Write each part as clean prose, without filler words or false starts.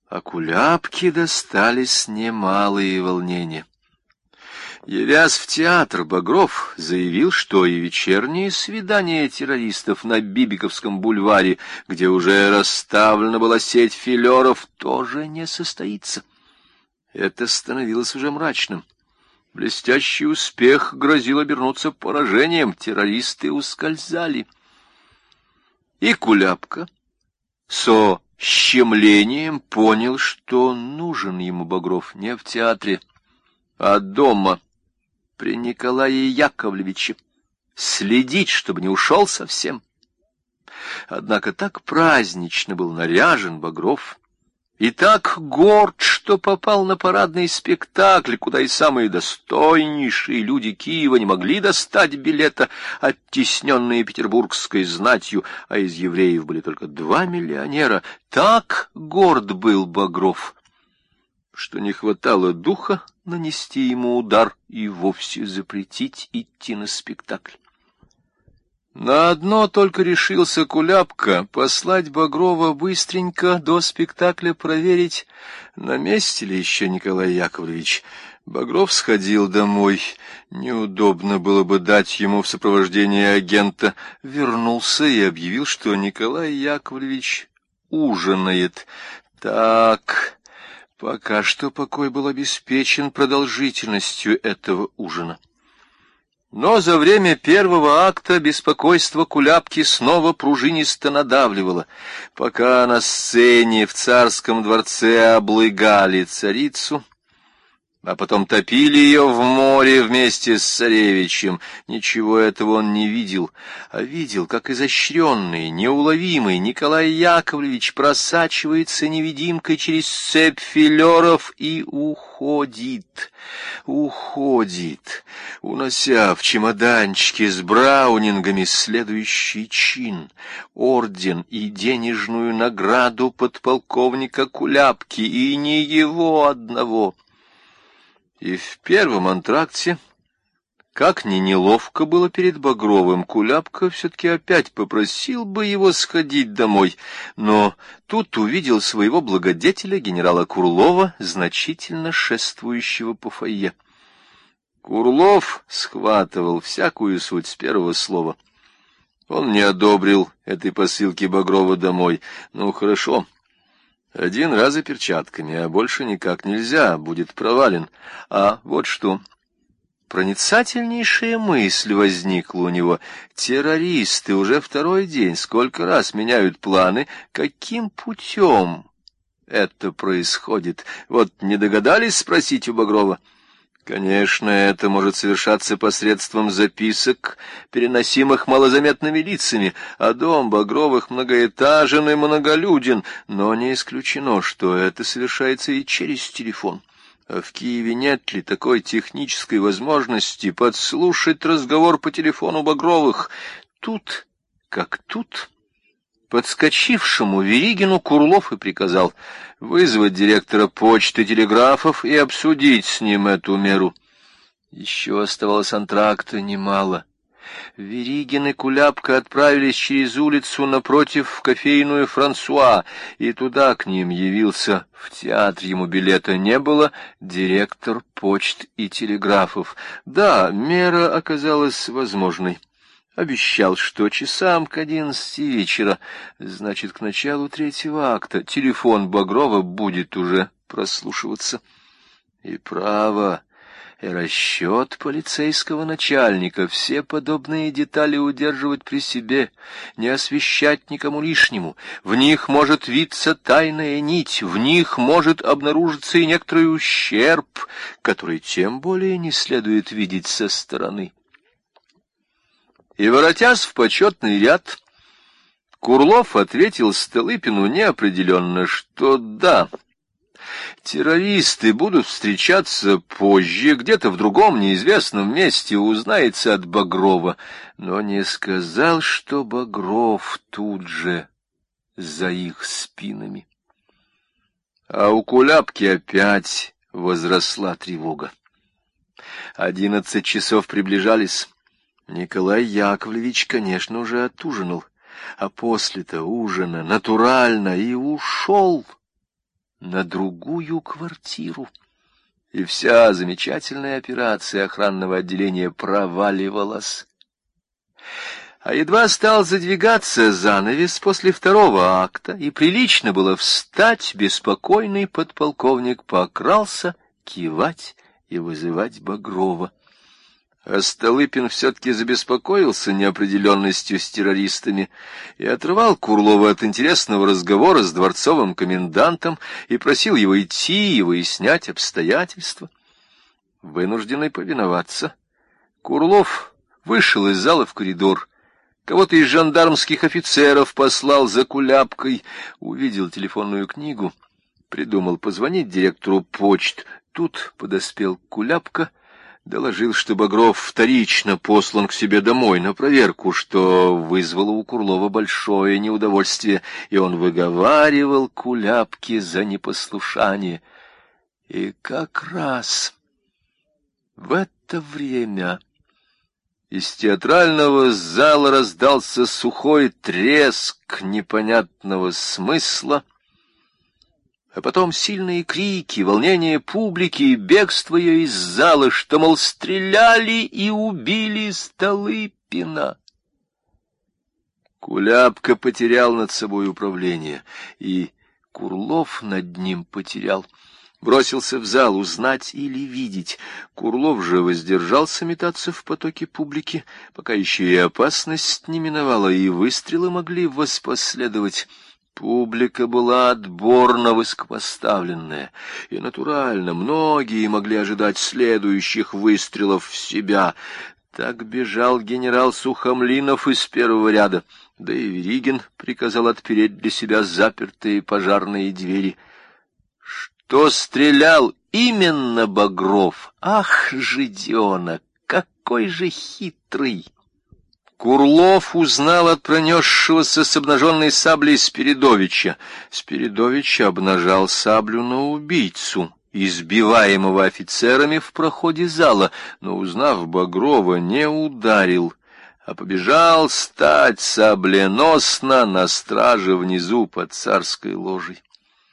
А Кулябке достались немалые волнения. Явясь в театр, Багров заявил, что и вечернее свидание террористов на Бибиковском бульваре, где уже расставлена была сеть филеров, тоже не состоится. Это становилось уже мрачным. Блестящий успех грозил обернуться поражением, террористы ускользали. И Кулябка со щемлением понял, что нужен ему Багров не в театре, а дома, при Николае Яковлевиче, следить, чтобы не ушел совсем. Однако так празднично был наряжен Багров, и так горд, что попал на парадный спектакль, куда и самые достойнейшие люди Киева не могли достать билета, оттесненные петербургской знатью, а из евреев были только 2 миллионера. Так горд был Багров, что не хватало духа нанести ему удар и вовсе запретить идти на спектакль. На одно только решился Кулябка — послать Багрова быстренько до спектакля проверить, на месте ли еще Николай Яковлевич. Багров сходил домой, неудобно было бы дать ему в сопровождении агента, вернулся и объявил, что Николай Яковлевич ужинает. Так, пока что покой был обеспечен продолжительностью этого ужина. Но за время первого акта беспокойство Кулябки снова пружинисто надавливало. Пока на сцене в царском дворце облыгали царицу, а потом топили ее в море вместе с царевичем, ничего этого он не видел, а видел, как изощренный, неуловимый Николай Яковлевич просачивается невидимкой через цепь филеров и уходит, унося в чемоданчике с браунингами следующий чин, орден и денежную награду подполковника Кулябки, и не его одного. И в первом антракте, как ни неловко было перед Багровым, Кулябка все-таки опять попросил бы его сходить домой, но тут увидел своего благодетеля, генерала Курлова, значительно шествующего по фойе. Курлов схватывал всякую суть с первого слова. Он не одобрил этой посылки Багрова домой. Ну, хорошо. 1 раз и перчатками, а больше никак нельзя, будет провален. А вот что. Проницательнейшая мысль возникла у него. Террористы уже 2-й день сколько раз меняют планы. Каким путем это происходит? Вот не догадались спросить у Багрова? Конечно, это может совершаться посредством записок, переносимых малозаметными лицами, а дом Багровых многоэтажен и многолюден, но не исключено, что это совершается и через телефон. А в Киеве нет ли такой технической возможности подслушать разговор по телефону Багровых? Тут, как тут, подскочившему Веригину Курлов и приказал вызвать директора почты телеграфов и обсудить с ним эту меру. Еще оставалось антракта немало. Веригин и Кулябка отправились через улицу напротив в кофейную «Франсуа», и туда к ним явился, в театр ему билета не было, директор почт и телеграфов. Да, мера оказалась возможной. Обещал, что часам к 11 вечера, значит, к началу 3-го акта, телефон Багрова будет уже прослушиваться. И право, и расчет полицейского начальника все подобные детали удерживать при себе, не освещать никому лишнему. В них может виться тайная нить, в них может обнаружиться и некоторый ущерб, который тем более не следует видеть со стороны. И, воротясь в почетный ряд, Курлов ответил Столыпину неопределенно, что да, террористы будут встречаться позже, где-то в другом неизвестном месте, узнается от Багрова, но не сказал, что Багров тут же за их спинами. А у Кулябки опять возросла тревога. 11 часов приближались. Николай Яковлевич, конечно, уже отужинал, а после-то ужина натурально и ушел. на другую квартиру. И вся замечательная операция охранного отделения проваливалась. А едва стал задвигаться занавес после второго акта, и прилично было встать, беспокойный подполковник покрался кивать и вызывать Багрова. А Столыпин все-таки забеспокоился неопределенностью с террористами и отрывал Курлова от интересного разговора с дворцовым комендантом и просил его идти и выяснять обстоятельства. Вынужденный повиноваться, Курлов вышел из зала в коридор, кого-то из жандармских офицеров послал за Куляпкой, увидел телефонную книгу, придумал позвонить директору почт. Тут подоспел Куляпка, доложил, что Багров вторично послан к себе домой на проверку, что вызвало у Курлова большое неудовольствие, и он выговаривал Куляпке за непослушание. И как раз в это время из театрального зала раздался сухой треск непонятного смысла, а потом сильные крики, волнение публики и бегство ее из зала, что, мол, стреляли и убили Столыпина. Куляпка потерял над собой управление, и Курлов над ним потерял. Бросился в зал узнать или видеть. Курлов же воздержался метаться в потоке публики, пока еще и опасность не миновала, и выстрелы могли воспоследовать. Публика была отборно высокопоставленная, и натурально многие могли ожидать следующих выстрелов в себя. Так бежал генерал Сухомлинов из первого ряда, да и Веригин приказал отпереть для себя запертые пожарные двери. Что стрелял именно Багров? Ах, жиденок, какой же хитрый! Курлов узнал от пронесшегося с обнаженной саблей Спиридовича. Спиридович обнажал саблю на убийцу, избиваемого офицерами в проходе зала, но, узнав Багрова, не ударил, а побежал стать сабленосно на страже внизу под царской ложей.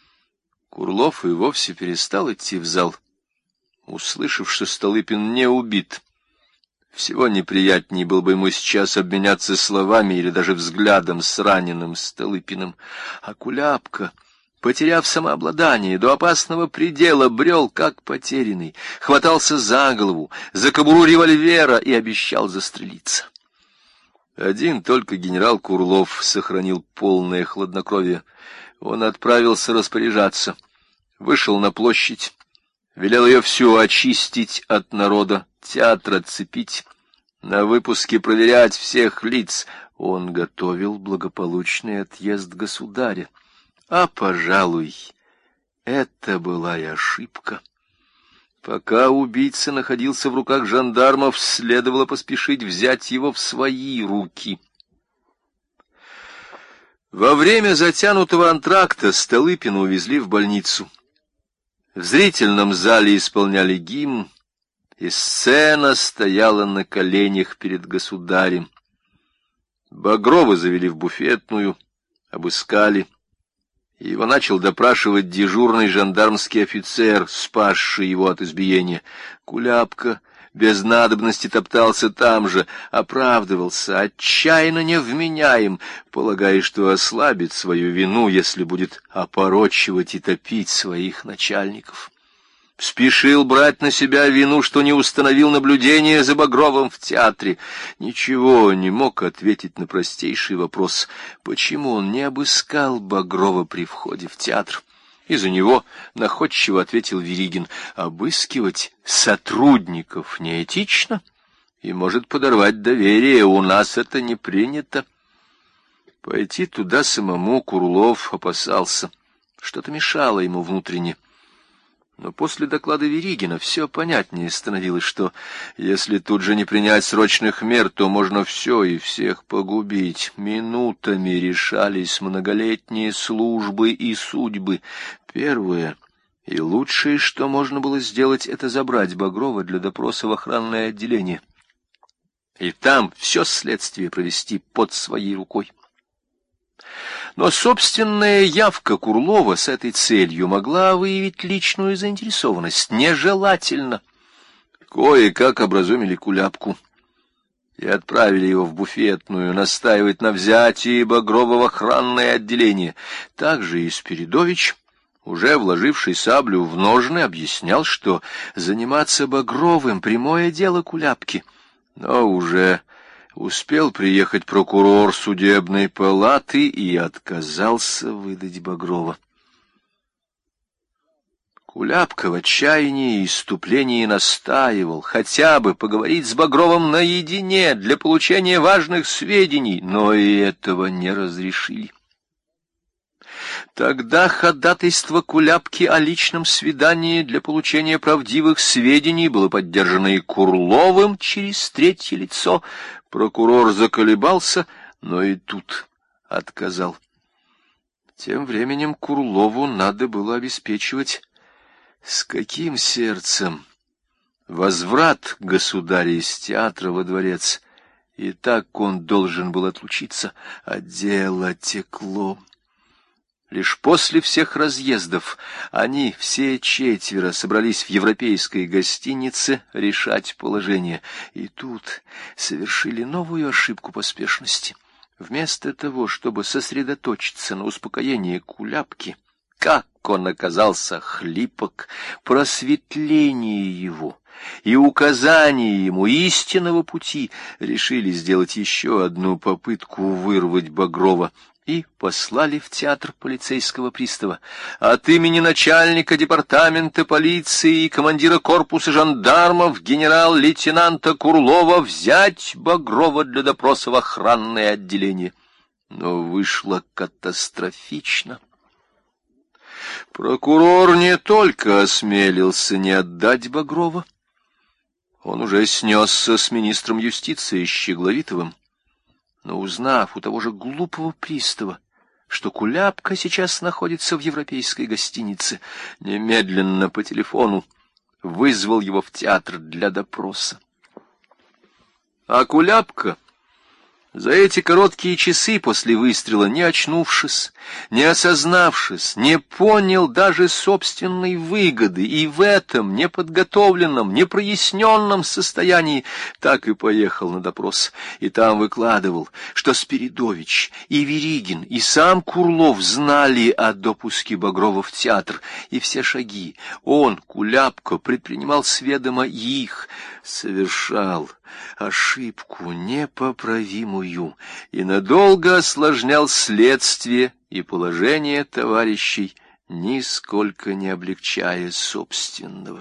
Курлов и вовсе перестал идти в зал, услышав, что Столыпин не убит. Всего неприятней было бы ему сейчас обменяться словами или даже взглядом с раненым Столыпиным. А Куляпка, потеряв самообладание, до опасного предела брел, как потерянный, хватался за голову, за кобуру револьвера и обещал застрелиться. Один только генерал Курлов сохранил полное хладнокровие. Он отправился распоряжаться, вышел на площадь, велел ее всю очистить от народа, театр отцепить, на выпуске проверять всех лиц. Он готовил благополучный отъезд государя. А, пожалуй, это была и ошибка. Пока убийца находился в руках жандармов, следовало поспешить взять его в свои руки. Во время затянутого антракта Столыпина увезли в больницу. В зрительном зале исполняли гимн, и сцена стояла на коленях перед государем. Багрова завели в буфетную, обыскали, и его начал допрашивать дежурный жандармский офицер, спасший его от избиения. Куляпка без надобности топтался там же, оправдывался, отчаянно невменяем, полагая, что ослабит свою вину, если будет опорочивать и топить своих начальников. Спешил брать на себя вину, что не установил наблюдение за Багровым в театре. Ничего не мог ответить на простейший вопрос, почему он не обыскал Багрова при входе в театр. Из-за него находчиво ответил Веригин: обыскивать сотрудников неэтично и может подорвать доверие, у нас это не принято. Пойти туда самому Курлов опасался, что-то мешало ему внутренне. Но после доклада Веригина все понятнее становилось, что если тут же не принять срочных мер, то можно все и всех погубить. Минутами решались многолетние службы и судьбы. Первое и лучшее, что можно было сделать, это забрать Багрова для допроса в охранное отделение. И там все следствие провести под своей рукой. Но собственная явка Курлова с этой целью могла выявить личную заинтересованность. Нежелательно. Кое-как образумили Куляпку и отправили его в буфетную настаивать на взятии Багрова в охранное отделение. Также и Спиридович, уже вложивший саблю в ножны, объяснял, что заниматься Багровым — прямое дело Куляпки. Но уже успел приехать прокурор судебной палаты и отказался выдать Багрова. Куляпка в отчаянии и исступлении настаивал хотя бы поговорить с Багровым наедине для получения важных сведений, но и этого не разрешили. Тогда ходатайство Куляпки о личном свидании для получения правдивых сведений было поддержано и Курловым через третье лицо. Прокурор заколебался, но и тут отказал. Тем временем Курлову надо было обеспечивать с каким сердцем возврат государя из театра во дворец. И так он должен был отлучиться, а дело текло. Лишь после всех разъездов они, все четверо, собрались в европейской гостинице решать положение. И тут совершили новую ошибку поспешности. Вместо того, чтобы сосредоточиться на успокоении Куляпки, как он оказался хлипок, просветление его и указание ему истинного пути, решили сделать еще одну попытку вырвать Багрова и послали в театр полицейского пристава от имени начальника департамента полиции и командира корпуса жандармов генерал-лейтенанта Курлова взять Багрова для допроса в охранное отделение. Но вышло катастрофично. Прокурор не только осмелился не отдать Багрова, он уже снесся с министром юстиции Щегловитовым, но узнав у того же глупого пристава, что Куляпка сейчас находится в европейской гостинице, немедленно по телефону вызвал его в театр для допроса. А Куляпка за эти короткие часы после выстрела, не очнувшись, не осознавшись, не понял даже собственной выгоды, и в этом неподготовленном, непроясненном состоянии так и поехал на допрос, и там выкладывал, что Спиридович и Веригин, и сам Курлов знали о допуске Багрова в театр, и все шаги он, Куляпка, предпринимал сведомо их, совершал ошибку непоправимую и надолго осложнял следствие и положение товарищей, нисколько не облегчая собственного.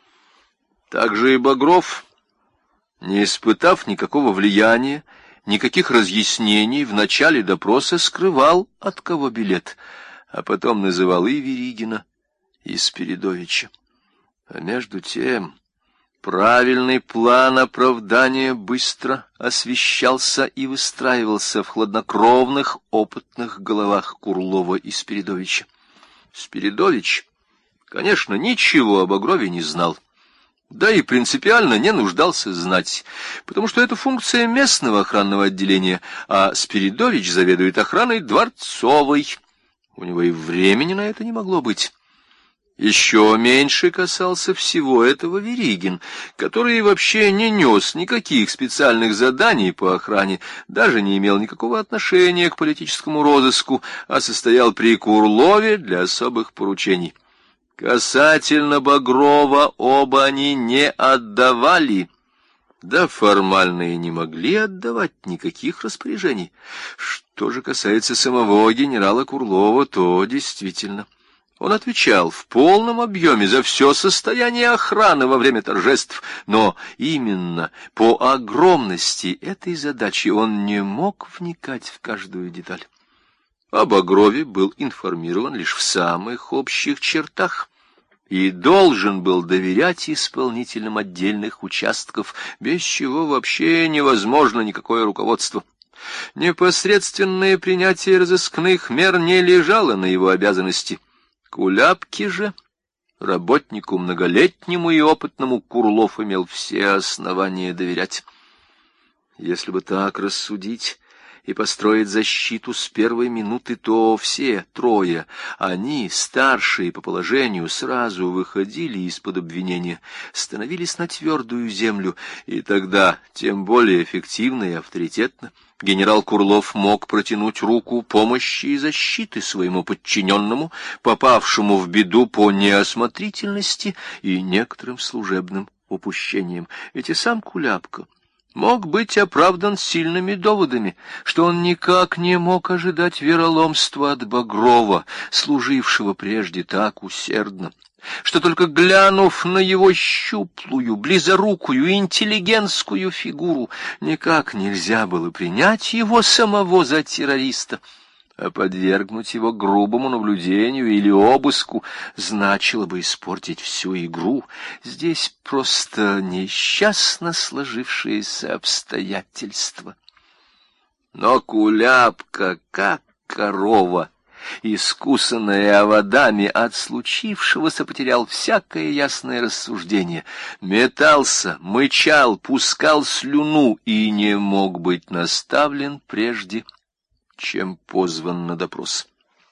Также и Багров, не испытав никакого влияния, никаких разъяснений, в начале допроса скрывал, от кого билет, а потом называл и Веригина, и Спиридовича. А между тем правильный план оправдания быстро освещался и выстраивался в хладнокровных, опытных головах Курлова и Спиридовича. Спиридович, конечно, ничего о Багрове не знал, да и принципиально не нуждался знать, потому что это функция местного охранного отделения, а Спиридович заведует охраной дворцовой. У него и времени на это не могло быть. Еще меньше касался всего этого Веригин, который вообще не нес никаких специальных заданий по охране, даже не имел никакого отношения к политическому розыску, а состоял при Курлове для особых поручений. Касательно Багрова оба они не отдавали, да формально и не могли отдавать никаких распоряжений. Что же касается самого генерала Курлова, то действительно он отвечал в полном объеме за все состояние охраны во время торжеств, но именно по огромности этой задачи он не мог вникать в каждую деталь. О Багрове был информирован лишь в самых общих чертах и должен был доверять исполнителям отдельных участков, без чего вообще невозможно никакое руководство. Непосредственное принятие разыскных мер не лежало на его обязанности. Куляпке же, работнику многолетнему и опытному, Курлов имел все основания доверять. Если бы так рассудить и построить защиту с первой минуты, то все трое, они, старшие по положению, сразу выходили из-под обвинения, становились на твердую землю, и тогда тем более эффективно и авторитетно генерал Курлов мог протянуть руку помощи и защиты своему подчиненному, попавшему в беду по неосмотрительности и некоторым служебным упущениям. Ведь и сам Куляпка мог быть оправдан сильными доводами, что он никак не мог ожидать вероломства от Багрова, служившего прежде так усердно, что только глянув на его щуплую, близорукую, интеллигентскую фигуру, никак нельзя было принять его самого за террориста, а подвергнуть его грубому наблюдению или обыску значило бы испортить всю игру. Здесь просто несчастно сложившиеся обстоятельства. Но Куляпка, как корова, искусанная оводами, от случившегося потерял всякое ясное рассуждение, метался, мычал, пускал слюну и не мог быть наставлен прежде, чем позван на допрос.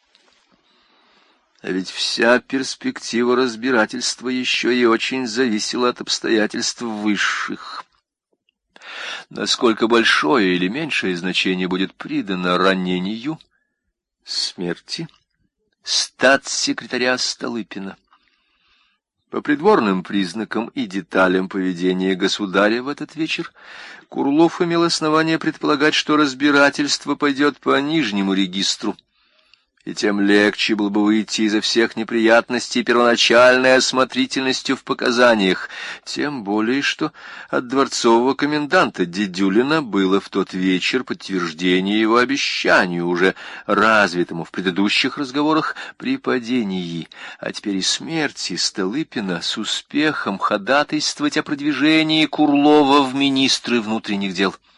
А ведь вся перспектива разбирательства еще и очень зависела от обстоятельств высших. Насколько большое или меньшее значение будет придано ранению, смерти статс-секретаря Столыпина. По придворным признакам и деталям поведения государя в этот вечер Курлов имел основание предполагать, что разбирательство пойдет по нижнему регистру, и тем легче было бы выйти изо всех неприятностей первоначальной осмотрительностью в показаниях, тем более что от дворцового коменданта Дедюлина было в тот вечер подтверждение его обещанию, уже развитому в предыдущих разговорах, при падении, а теперь и смерти Столыпина, с успехом ходатайствовать о продвижении Курлова в министры внутренних дел.